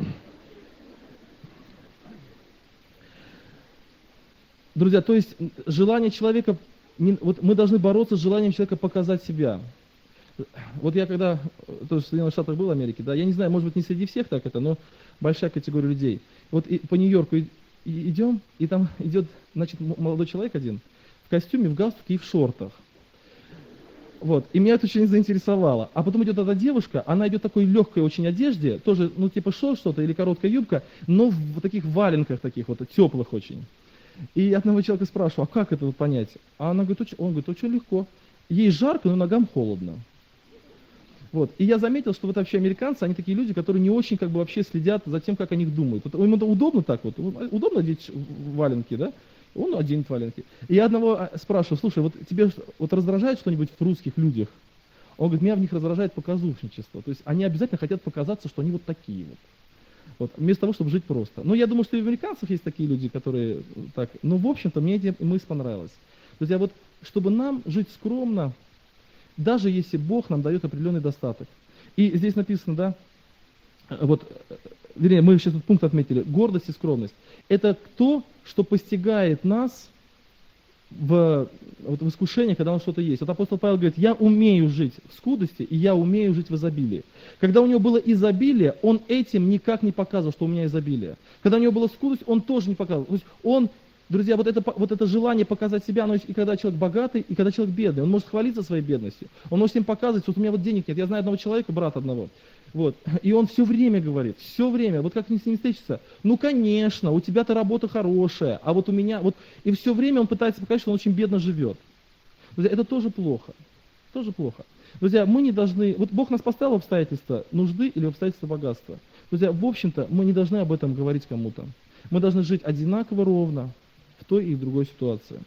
то есть желание человека, вот мы должны бороться с желанием человека показать себя. Вот я когда тоже в Соединенных Штатах был, в Америке, да, я не знаю, может быть, не среди всех так это, но большая категория людей. Вот по Нью-Йорку идем, и там идет, значит, молодой человек один в костюме, в галстуке и в шортах. Вот, и меня это очень заинтересовало. А потом идет эта девушка, она идет в такой легкой очень одежде, тоже, ну, типа шорт что-то или короткая юбка, но в таких валенках таких вот, теплых очень. И одного человека спрашиваю, а как это вот понять? А она говорит, он говорит, очень легко. Ей жарко, но ногам холодно. Вот. И я заметил, что вот вообще американцы, они такие люди, которые не очень как бы вообще следят за тем, как о них думают. Вот, им это удобно так вот, удобно одеть валенки, да? Он оденет валенки. И я одного спрашиваю, слушай, вот тебе вот раздражает что-нибудь в русских людях? Он говорит, меня в них раздражает показушничество. То есть они обязательно хотят показаться, что они вот такие вот. Вот, вместо того, чтобы жить просто. Но я думаю, что и у американцев есть такие люди, которые так. Но в общем-то мне эта мысль понравилась. Друзья, вот чтобы нам жить скромно, даже если Бог нам дает определенный достаток. И здесь написано, да, вот, вернее, мы сейчас тут пункт отметили, гордость и скромность. Это то, что постигает нас в искушении, когда у нас что-то есть. Вот апостол Павел говорит, я умею жить в скудости, и я умею жить в изобилии. Когда у него было изобилие, он этим никак не показывал, что у меня изобилие. Когда у него была скудость, он тоже не показывал. То есть он, друзья, вот это желание показать себя, оно есть и когда человек богатый, и когда человек бедный. Он может хвалиться своей бедностью, он может им показывать, что вот у меня вот денег нет. Я знаю одного человека, брата одного, вот, и он все время говорит, все время, вот как с ним встретиться, ну конечно, у тебя-то работа хорошая, а вот у меня, вот, и все время он пытается показать, что он очень бедно живет. Друзья, это тоже плохо, тоже плохо. Друзья, мы не должны, вот Бог нас поставил в обстоятельства нужды или в обстоятельства богатства. Друзья, в общем-то, мы не должны об этом говорить кому-то. Мы должны жить одинаково ровно в той и в другой ситуации.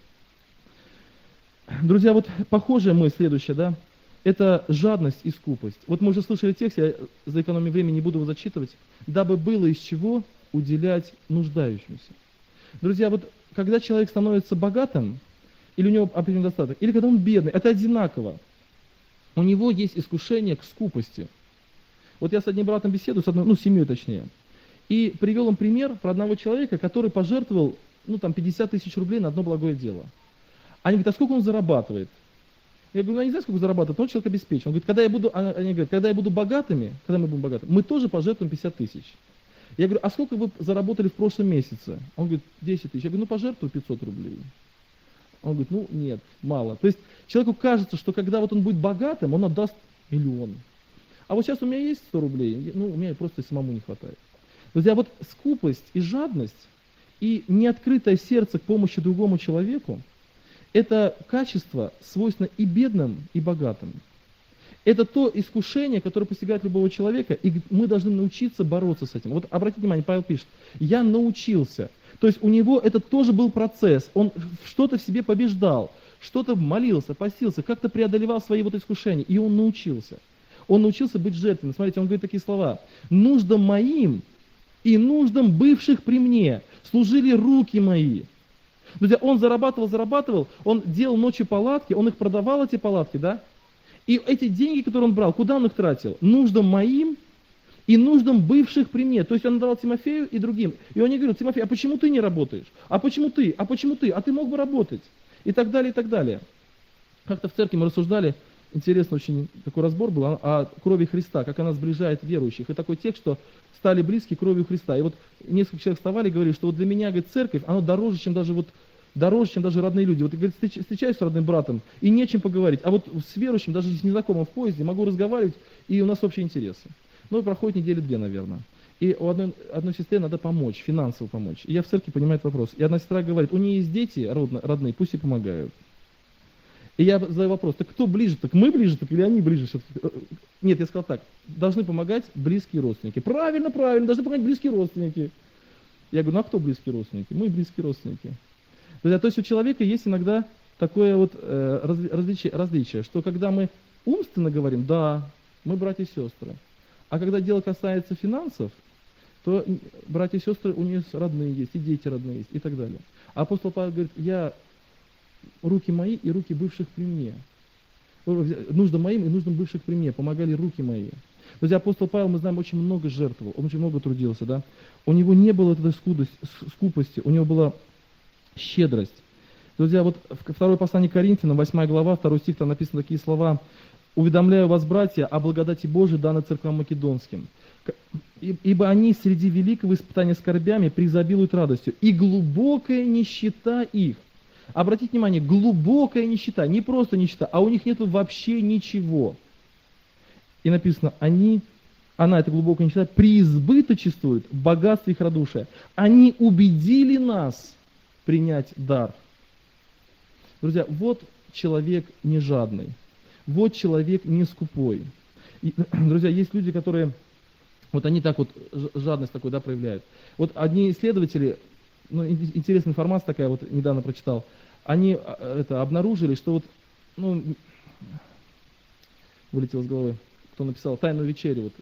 Друзья, вот похожая мысль следующая, да, это жадность и скупость. Вот мы уже слышали текст, я за экономией времени не буду его зачитывать, дабы было из чего уделять нуждающимся. Друзья, вот когда человек становится богатым, или у него определенный достаток, или когда он бедный, это одинаково. У него есть искушение к скупости. Вот я с одним братом беседую, с одной, семьей точнее, и привел им пример про одного человека, который пожертвовал, 50 тысяч рублей на одно благое дело. Они говорят, а сколько он зарабатывает? Я говорю, я не знаю, сколько зарабатывает, но он человек обеспечен. Он говорит, они говорят, когда я буду богатыми, когда мы будем богатыми, мы тоже пожертвуем 50 тысяч. Я говорю, а сколько вы заработали в прошлом месяце? Он говорит, 10 тысяч. Я говорю, пожертвуй 500 рублей. Он говорит, нет, мало. То есть человеку кажется, что когда вот он будет богатым, он отдаст миллион. А вот сейчас у меня есть 100 рублей, ну, у меня просто самому не хватает. Друзья, вот скупость и жадность, и неоткрытое сердце к помощи другому человеку, это качество свойственно и бедным, и богатым. Это то искушение, которое постигает любого человека, и мы должны научиться бороться с этим. Вот обратите внимание, Павел пишет, я научился. То есть у него это тоже был процесс, он что-то в себе побеждал, что-то молился, постился, как-то преодолевал свои вот искушения, и он научился. Он научился быть жертвенным. Смотрите, он говорит такие слова. «Нуждам моим и нуждам бывших при мне служили руки мои». Друзья, он зарабатывал, он делал ночью палатки, он их продавал, эти палатки, да? И эти деньги, которые он брал, куда он их тратил? Нуждам моим и нуждам бывших при мне. То есть он давал Тимофею и другим. И он не говорил, Тимофей, а почему ты не работаешь? А почему ты? А почему ты? А ты мог бы работать? И так далее, и так далее. Как-то в церкви мы рассуждали, интересно очень такой разбор был о крови Христа, как она сближает верующих. И такой текст, что стали близки кровью Христа. И вот несколько человек вставали и говорили, что вот для меня, говорит, церковь, она дороже, чем даже родные люди. Вот, говорит, встречаюсь с родным братом, и нечем поговорить. А вот с верующим, даже с незнакомым в поезде, могу разговаривать, и у нас общие интересы. Ну, и проходит недели 2, наверное. И у одной сестре надо помочь, финансово помочь. И я в церкви понимаю этот вопрос. И одна сестра говорит, у нее есть дети родные, пусть и помогают. И я задаю вопрос, так кто ближе, так мы ближе, так или они ближе? Нет, я сказал так, должны помогать близкие родственники. Правильно, должны помогать близкие родственники. Я говорю, ну а кто близкие родственники? Мы близкие родственники. То есть у человека есть иногда такое вот различие, что когда мы умственно говорим, да, мы братья и сестры, а когда дело касается финансов, то братья и сестры у них родные есть, и дети родные есть, и так далее. А апостол Павел говорит, руки мои и руки бывших при мне. Нуждам моим и нуждам бывших при мне помогали руки мои. Друзья, апостол Павел, мы знаем, очень много жертвовал, он очень много трудился, да. У него не было этой скупости, у него была щедрость. Друзья, вот второе послание Коринфянам, 8 глава, 2 стих, там написаны такие слова. «Уведомляю вас, братья, о благодати Божией, данной церквам македонским. Ибо они среди великого испытания скорбями преизобилуют радостью, и глубокая нищета их». Обратите внимание, глубокая нищета, не просто нищета, а у них нет вообще ничего. И написано, она, эта глубокая нищета, преизбыточествует в богатстве их радушия. Они убедили нас принять дар. Друзья, вот человек не жадный, вот человек не скупой. И, друзья, есть люди, которые, вот они так вот, жадность такой, да, проявляют. Вот одни исследователи, ну, интересная информация такая, вот недавно прочитал, они обнаружили, что вот, ну, вылетело с головы, кто написал «Тайную вечерю», вот,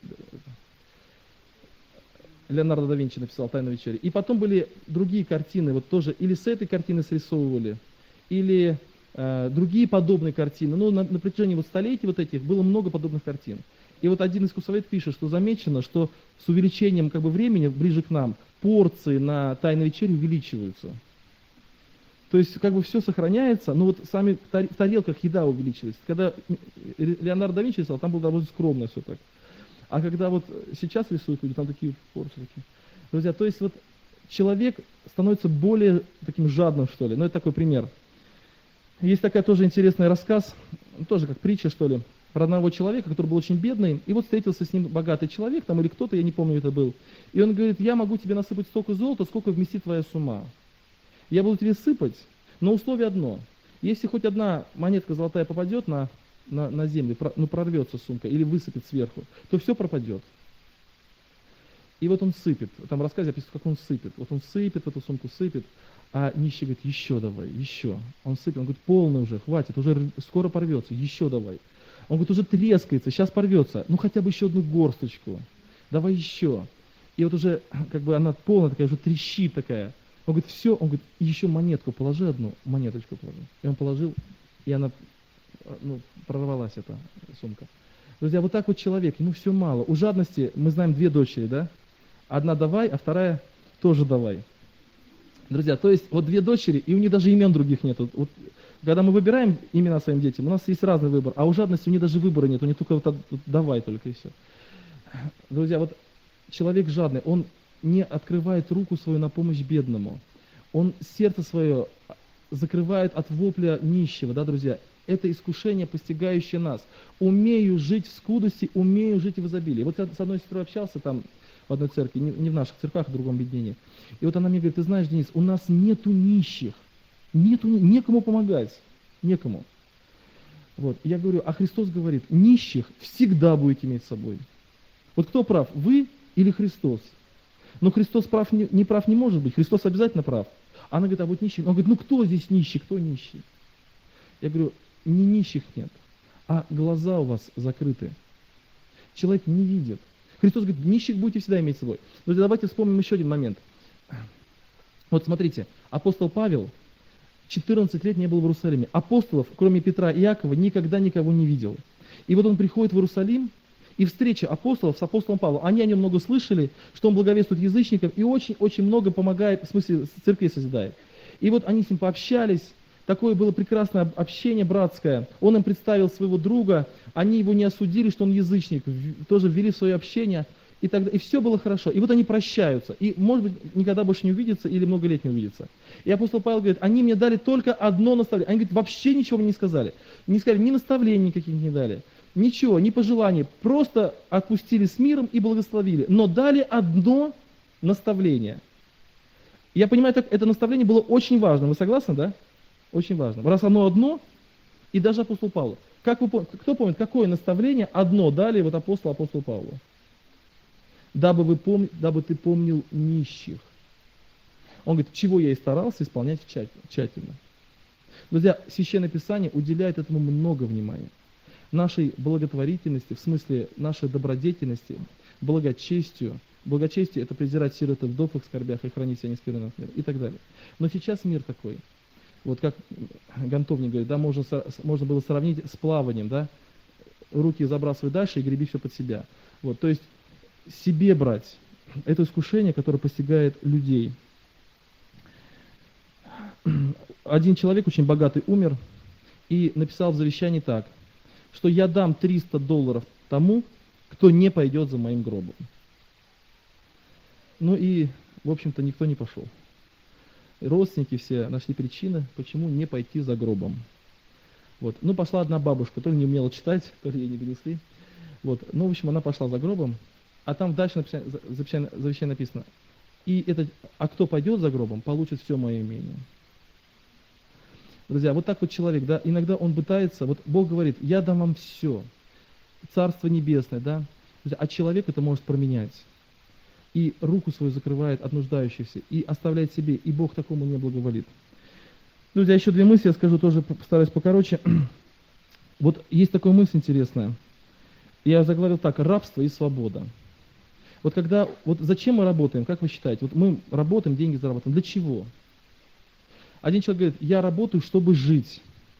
Леонардо да Винчи написал «Тайную вечерю». И потом были другие картины, вот тоже, или с этой картины срисовывали, или другие подобные картины. Ну, на протяжении вот столетий вот этих было много подобных картин. И вот один искусствовед пишет, что замечено, что с увеличением как бы времени ближе к нам порции на «Тайной вечере» увеличиваются. То есть как бы все сохраняется, но вот сами в тарелках еда увеличивается. Когда Леонардо да Винчи рисовал, там было довольно скромно все так. А когда вот сейчас рисуют люди, там такие порции такие. Друзья, то есть вот человек становится более таким жадным, что ли. Ну, это такой пример. Есть такой тоже интересный рассказ, тоже как притча, что ли, про одного человека, который был очень бедный, и вот встретился с ним богатый человек, там или кто-то, я не помню, это был. И он говорит, я могу тебе насыпать столько золота, сколько вместит твоя сумма. Я буду тебе сыпать, но условие одно. Если хоть одна монетка золотая попадет на землю, ну прорвется сумка или высыпет сверху, то все пропадет. И вот он сыпет. Там в рассказе описано, как он сыпет. Вот он сыпет в эту сумку, сыпет. А нищий говорит, еще давай, еще. Он сыпет, он говорит, полный уже, хватит, уже скоро порвется, еще давай. Он говорит, уже трескается, сейчас порвется, ну хотя бы еще одну горсточку, давай еще. И вот уже, как бы она полная такая, уже трещит такая. Он говорит, все, он говорит, еще монетку положи одну, монеточку положи. И он положил, и она, ну, прорвалась эта сумка. Друзья, вот так вот человек, ему все мало. У жадности, мы знаем, 2 дочери, да? Одна давай, а вторая тоже давай. Друзья, то есть вот 2 дочери, и у них даже имен других нет. Вот, когда мы выбираем имена своим детям, у нас есть разный выбор, а у жадности у них даже выбора нет, у них только вот давай только и все. Друзья, вот человек жадный, он не открывает руку свою на помощь бедному. Он сердце свое закрывает от вопля нищего, да, друзья. Это искушение, постигающее нас. Умею жить в скудости, умею жить в изобилии. Вот я с одной сестрой общался там в одной церкви, не в наших церквах, а в другом объединении. И вот она мне говорит: ты знаешь, Денис, у нас нету нищих, некому помогать, некому. Вот. Я говорю, а Христос говорит, нищих всегда будете иметь с собой. Вот кто прав, вы или Христос? Но Христос прав, не прав не может быть, Христос обязательно прав. Она говорит, а вот нищий. Он говорит, ну кто здесь нищий, кто нищий? Я говорю, не нищих нет, а глаза у вас закрыты. Человек не видит. Христос говорит, нищих будете всегда иметь с собой. Но давайте вспомним еще один момент. Вот смотрите, апостол Павел 14 лет не был в Иерусалиме. Апостолов, кроме Петра и Иакова, никогда никого не видел. И вот он приходит в Иерусалим, и встреча апостолов с апостолом Павлом, они о нем много слышали, что он благовествует язычникам и очень-очень много помогает, в смысле церкви созидает. И вот они с ним пообщались, такое было прекрасное общение братское. Он им представил своего друга, они его не осудили, что он язычник, тоже ввели в свое общение, и все было хорошо. И вот они прощаются, и, может быть, никогда больше не увидятся или много лет не увидятся. И апостол Павел говорит, они мне дали только одно наставление. Они говорят, вообще ничего мне не сказали. Не сказали, ни наставлений никаких не дали. Ничего, ни пожеланий, просто отпустили с миром и благословили. Но дали одно наставление. Я понимаю, это наставление было очень важно. Вы согласны, да? Очень важно. Раз оно одно, и даже апостол Павел. Кто помнит, какое наставление одно дали вот апостолу Павлу? Дабы ты помнил нищих. Он говорит, чего я и старался исполнять тщательно. Друзья, Священное Писание уделяет этому много внимания. Нашей благотворительности, в смысле нашей добродетельности, благочестию. Благочестие – это презирать сирот и вдов в их скорбях и хранить себя нескверным мир, и так далее. Но сейчас мир такой. Вот как Гонтовник говорит, да, можно было сравнить с плаванием, да, руки забрасывай дальше и греби все под себя. Вот, то есть себе брать – это искушение, которое постигает людей. Один человек, очень богатый, умер и написал в завещании так, что я дам $300 тому, кто не пойдет за моим гробом. Ну и, в общем-то, никто не пошел. Родственники все нашли причины, почему не пойти за гробом. Вот. Ну, пошла одна бабушка, то ли не умела читать, то ли ей не донесли. Вот. Ну, в общем, она пошла за гробом, а там дальше завещание написано, а кто пойдет за гробом, получит все мое имение. Друзья, вот так вот человек, да, иногда он пытается, вот Бог говорит, я дам вам все, Царство Небесное, да, а человек это может променять. И руку свою закрывает от нуждающихся, и оставляет себе, и Бог такому не благоволит. Друзья, еще две мысли я скажу, тоже постараюсь покороче. Вот есть такая мысль интересная. Я заговорил так, рабство и свобода. Вот зачем мы работаем, как вы считаете? Вот мы работаем, деньги зарабатываем. Для чего? Один человек говорит, я работаю, чтобы жить.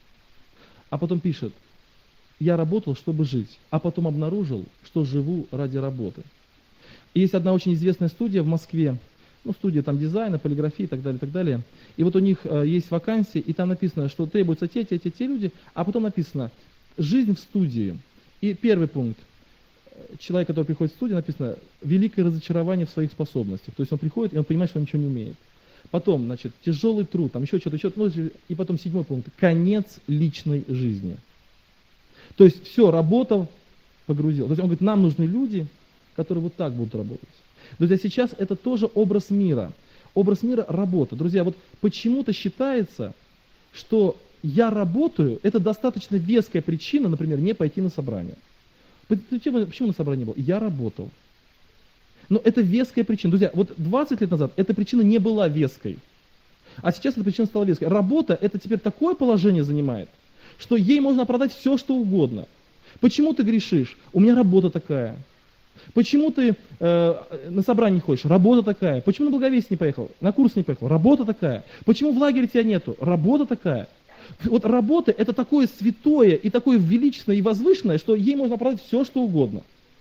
А потом пишет, я работал, чтобы жить. А потом обнаружил, что живу ради работы. И есть одна очень известная студия в Москве, ну, студия там дизайна, полиграфии и так далее, и так далее. И вот у них есть вакансии, и там написано, что требуются те люди, а потом написано, жизнь в студии. И первый пункт, человек, который приходит в студию, написано, великое разочарование в своих способностях. То есть он приходит, и он понимает, что он ничего не умеет. Потом, значит, тяжелый труд, там еще что-то, ну, и потом 7 пункт, конец личной жизни. То есть все, работа погрузил. То есть он говорит, нам нужны люди, которые вот так будут работать. Друзья, сейчас это тоже образ мира. Образ мира – работа. Друзья, вот почему-то считается, что я работаю, это достаточно веская причина, например, не пойти на собрание. Почему на собрание не был? Я работал. Но это веская причина. Друзья, вот 20 лет назад эта причина не была веской. А сейчас эта причина стала веской. Работа это теперь такое положение занимает, что ей можно оправдать все, что угодно. Почему ты грешишь? У меня работа такая. Почему ты на собрание не ходишь? Работа такая. Почему на благовестие не поехал? На курс не поехал? Работа такая. Почему в лагере тебя нету? Работа такая. Вот работа это такое святое и такое величественное и возвышенное, что ей можно оправдать все, что угодно.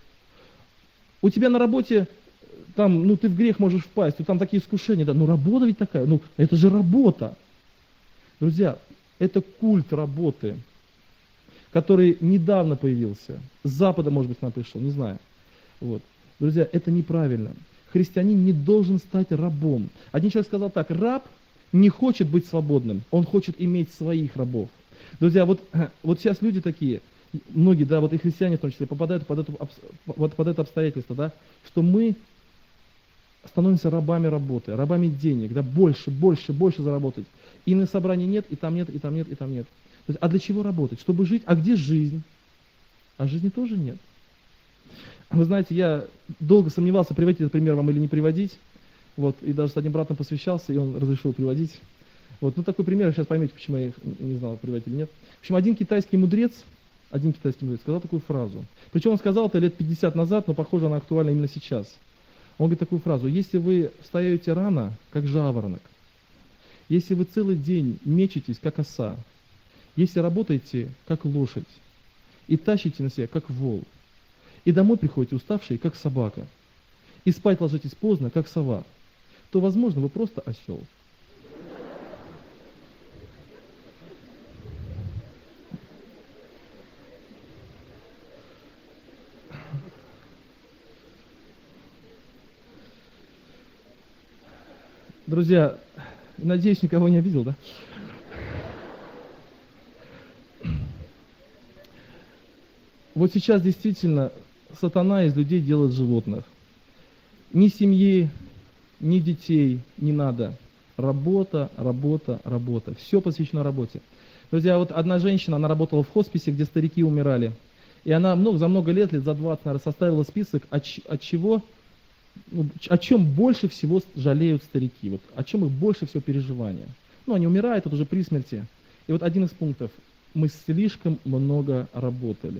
У тебя на работе, там, ну ты в грех можешь впасть, там такие искушения, да, ну работа ведь такая, ну это же работа. Друзья, это культ работы, который недавно появился, с Запада, может быть, к нам пришел, не знаю. Вот. Друзья, это неправильно. Христианин не должен стать рабом. Один человек сказал так, раб не хочет быть свободным, он хочет иметь своих рабов. Друзья, вот сейчас люди такие, многие, да, вот и христиане в том числе, попадают вот под это обстоятельство, да, что мы становимся рабами работы, рабами денег, да, больше, больше, больше заработать. И на собрании нет, и там нет, и там нет, и там нет. То есть, а для чего работать? Чтобы жить. А где жизнь? А жизни тоже нет. Вы знаете, я долго сомневался, приводить этот пример вам или не приводить. Вот, и даже с одним братом посвящался, и он разрешил приводить. Вот, ну такой пример, сейчас поймете, почему я их не знал, приводить или нет. В общем, один китайский мудрец сказал такую фразу. Причем он сказал это лет 50 назад, но похоже, она актуальна именно сейчас. Он говорит такую фразу: если вы встаете рано, как жаворонок, если вы целый день мечетесь, как оса, если работаете, как лошадь, и тащите на себя, как вол, и домой приходите уставшие, как собака, и спать ложитесь поздно, как сова, то, возможно, вы просто осел. Друзья, надеюсь, никого не обидел, да? Вот сейчас действительно сатана из людей делает животных. Ни семьи, ни детей не надо. Работа, работа, работа. Все посвящено работе. Друзья, вот одна женщина, она работала в хосписе, где старики умирали. И она за много лет за 20, наверное, составила список, от чего, о чем больше всего жалеют старики, вот, о чем их больше всего переживания. Ну, они умирают, это уже при смерти. И вот один из пунктов: мы слишком много работали.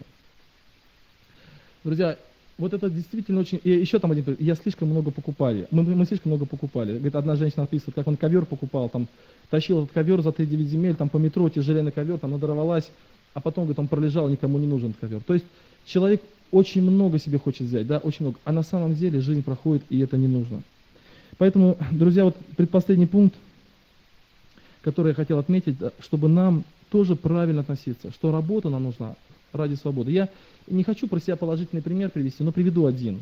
Друзья, вот это действительно очень... И еще там один, я слишком много покупали. Мы слишком много покупали. Говорит, одна женщина описывает, как он ковер покупал, там, тащил этот ковер за 3-9 земель, там по метро тяжеленный ковер, там надорвалась, а потом, говорит, он пролежал, никому не нужен этот ковер. То есть человек очень много себе хочет взять, да, очень много. А на самом деле жизнь проходит, и это не нужно. Поэтому, друзья, вот предпоследний пункт, который я хотел отметить, да, чтобы нам тоже правильно относиться, что работа нам нужна ради свободы. Я не хочу про себя положительный пример привести, но приведу один.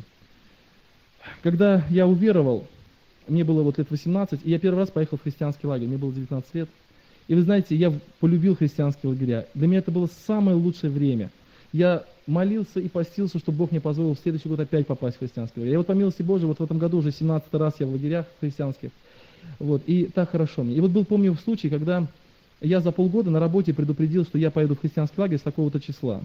Когда я уверовал, мне было вот лет 18, и я первый раз поехал в христианский лагерь, мне было 19 лет. И вы знаете, я полюбил христианские лагеря. Для меня это было самое лучшее время. Я молился и постился, чтобы Бог мне позволил в следующий год опять попасть в христианский лагерь. Я вот по милости Божией, вот в этом году уже 17 раз я в лагерях христианских. Вот, и так хорошо мне. И вот был, помню, случай, когда я за полгода на работе предупредил, что я поеду в христианский лагерь с такого-то числа.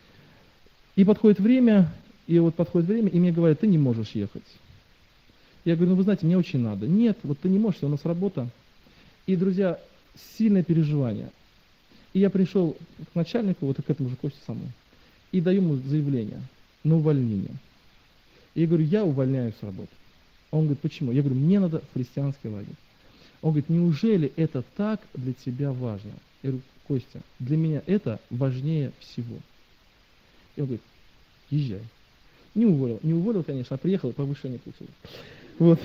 И подходит время, и мне говорят: ты не можешь ехать. Я говорю: ну вы знаете, мне очень надо. Нет, вот ты не можешь, у нас работа. И, друзья, сильное переживание. И я пришел к начальнику, вот к этому же Косте самому, и даю ему заявление на увольнение. И я говорю: я увольняюсь с работы. Он говорит: почему? Я говорю: мне надо в христианский лагерь. Он говорит: неужели это так для тебя важно? Я говорю: Костя, для меня это важнее всего. И он говорит: езжай. Не уволил, конечно, а приехал и повышение получил. Вот.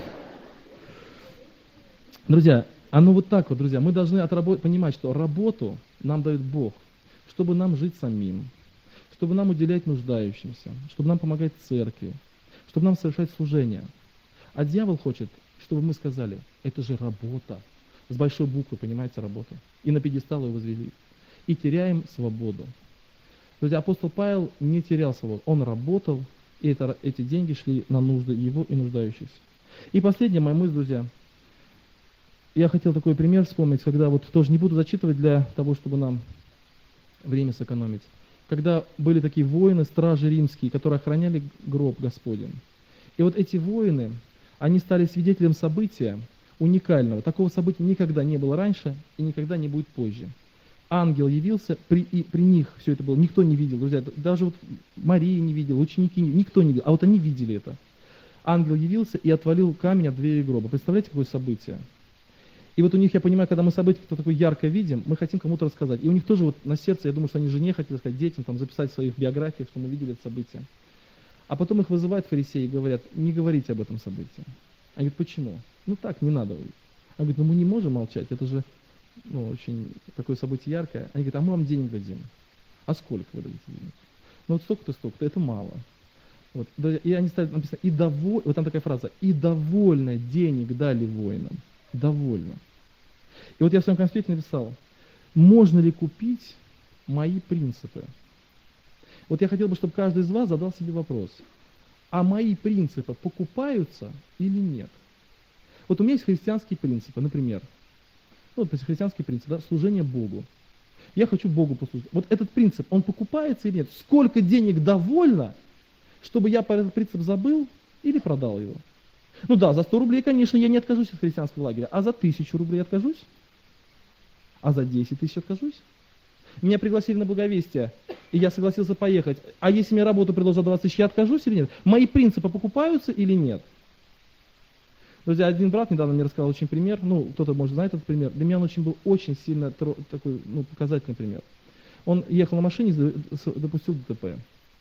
Друзья, оно вот так вот, друзья. Мы должны понимать, что работу нам дает Бог, чтобы нам жить самим, чтобы нам уделять нуждающимся, чтобы нам помогать церкви, чтобы нам совершать служение. А дьявол хочет, чтобы мы сказали: это же работа. С большой буквы, понимаете, работа. И на пьедестал его возвели. И теряем свободу. Друзья, апостол Павел не терял свободу. Он работал, и эти деньги шли на нужды его и нуждающихся. И последняя моя мысль, друзья. Я хотел такой пример вспомнить, когда вот тоже не буду зачитывать для того, чтобы нам время сэкономить. Когда были такие воины, стражи римские, которые охраняли гроб Господень. И вот эти воины, они стали свидетелем события уникального. Такого события никогда не было раньше и никогда не будет позже. Ангел явился, при них все это было, никто не видел, друзья, даже вот Мария не видела, ученики, никто не видел, а вот они видели это. Ангел явился и отвалил камень от двери гроба. Представляете, какое событие? И вот у них, я понимаю, когда мы события такое ярко видим, мы хотим кому-то рассказать. И у них тоже вот на сердце, я думаю, что они жене хотели сказать, детям, там, записать в своих биографиях, что мы видели это событие. А потом их вызывают фарисеи и говорят: не говорите об этом событии. Они говорят: почему? Ну так, не надо. Они говорят: ну мы не можем молчать, это же очень такое событие яркое. Они говорят: а мы вам денег дадим. А сколько вы дадите денег? Ну вот столько-то, столько-то, это мало. Вот. И они ставят написано: вот там такая фраза: и довольно денег дали воинам. Довольно. И вот я в своем конспекте написал: Можно ли купить мои принципы? Вот я хотел бы, чтобы каждый из вас задал себе вопрос. А мои принципы покупаются или нет? Вот у меня есть христианские принципы, например. Ну, вот христианский принцип, да, служение Богу. Я хочу Богу послужить. Вот этот принцип, он покупается или нет? Сколько денег довольно, чтобы я про этот принцип забыл или продал его? Ну да, за 100 рублей, конечно, я не откажусь от христианского лагеря. А за 1000 рублей откажусь? А за 10 тысяч откажусь? Меня пригласили на благовестие, и я согласился поехать. А если мне работу предложат 20 тысяч, я откажусь или нет? Мои принципы покупаются или нет? Друзья, один брат недавно мне рассказал очень пример, ну, кто-то, может, знает этот пример. Для меня он очень был очень сильно такой, ну, показательный пример. Он ехал на машине, допустил ДТП,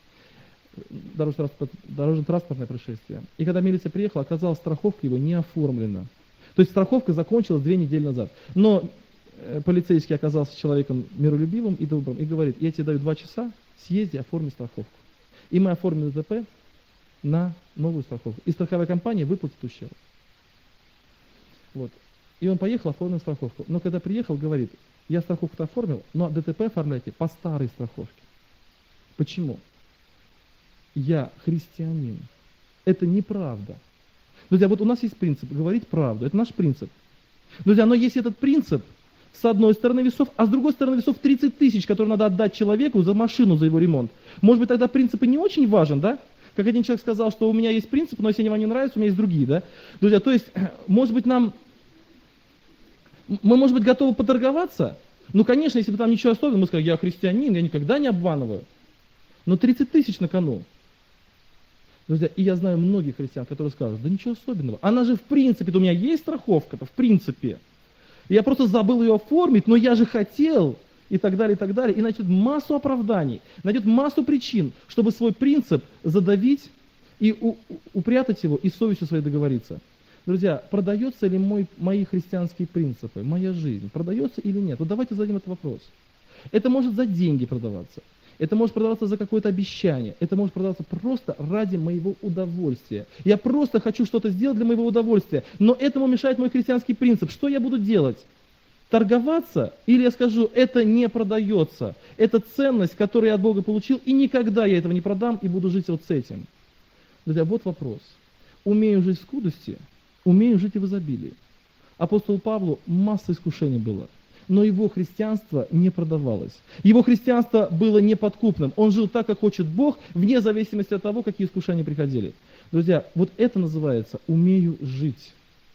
дорожно-транспортное происшествие. И когда милиция приехала, оказалось, страховка его не оформлена. То есть страховка закончилась 2 недели назад. Но полицейский оказался человеком миролюбивым и добрым и говорит: я тебе даю 2 часа, съезди, оформи страховку. И мы оформили ДТП на новую страховку. И страховая компания выплатит ущерб. Вот. И он поехал, оформил страховку. Но когда приехал, говорит: я страховку-то оформил, но ДТП оформляйте по старой страховке. Почему? Я христианин. Это неправда. Друзья, вот у нас есть принцип говорить правду. Это наш принцип. Друзья, но есть этот принцип с одной стороны весов, а с другой стороны весов 30 тысяч, которые надо отдать человеку за машину, за его ремонт. Может быть, тогда принцип и не очень важен, да? Как один человек сказал, что у меня есть принцип, но если они вам не нравятся, у меня есть другие, да? Друзья, то есть, может быть, мы, может быть, готовы поторговаться? Ну, конечно, если бы там ничего особенного, мы скажем: я христианин, я никогда не обманываю. Но 30 тысяч на кону. Друзья, и я знаю многих христиан, которые скажут: да ничего особенного. Она же в принципе, у меня есть страховка-то, в принципе. Я просто забыл ее оформить, но я же хотел, и так далее, и так далее. И найдет массу оправданий, найдет массу причин, чтобы свой принцип задавить и упрятать его, и с совестью своей договориться. Друзья, продается ли мои христианские принципы, моя жизнь, продается или нет? Вот давайте зададим этот вопрос. Это может за деньги продаваться. Это может продаваться за какое-то обещание. Это может продаваться просто ради моего удовольствия. Я просто хочу что-то сделать для моего удовольствия. Но этому мешает мой христианский принцип. Что я буду делать? Торговаться? Или я скажу: это не продается. Это ценность, которую я от Бога получил, и никогда я этого не продам, и буду жить вот с этим. Друзья, вот вопрос. Умею жить в скудости, умею жить и в изобилии. Апостолу Павлу масса искушений было. Но его христианство не продавалось. Его христианство было неподкупным. Он жил так, как хочет Бог, вне зависимости от того, какие искушения приходили. Друзья, вот это называется «умею жить».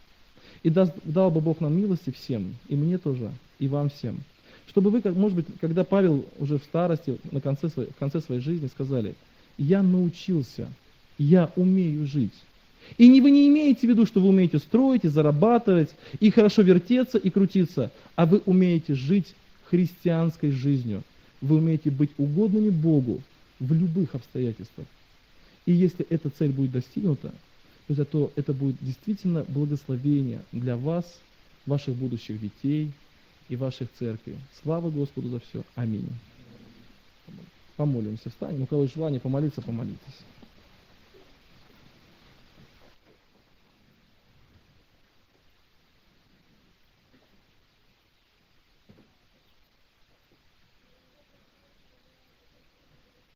И дал бы Бог нам милости всем, и мне тоже, и вам всем. Чтобы вы, может быть, когда Павел уже в старости, в конце своей жизни сказали: я научился, я умею жить. И вы не имеете в виду, что вы умеете строить и зарабатывать, и хорошо вертеться и крутиться, а вы умеете жить христианской жизнью. Вы умеете быть угодными Богу в любых обстоятельствах. И если эта цель будет достигнута, то это будет действительно благословение для вас, ваших будущих детей и ваших церквей. Слава Господу за все. Аминь. Помолимся. Встанем. У кого есть желание помолиться, помолитесь.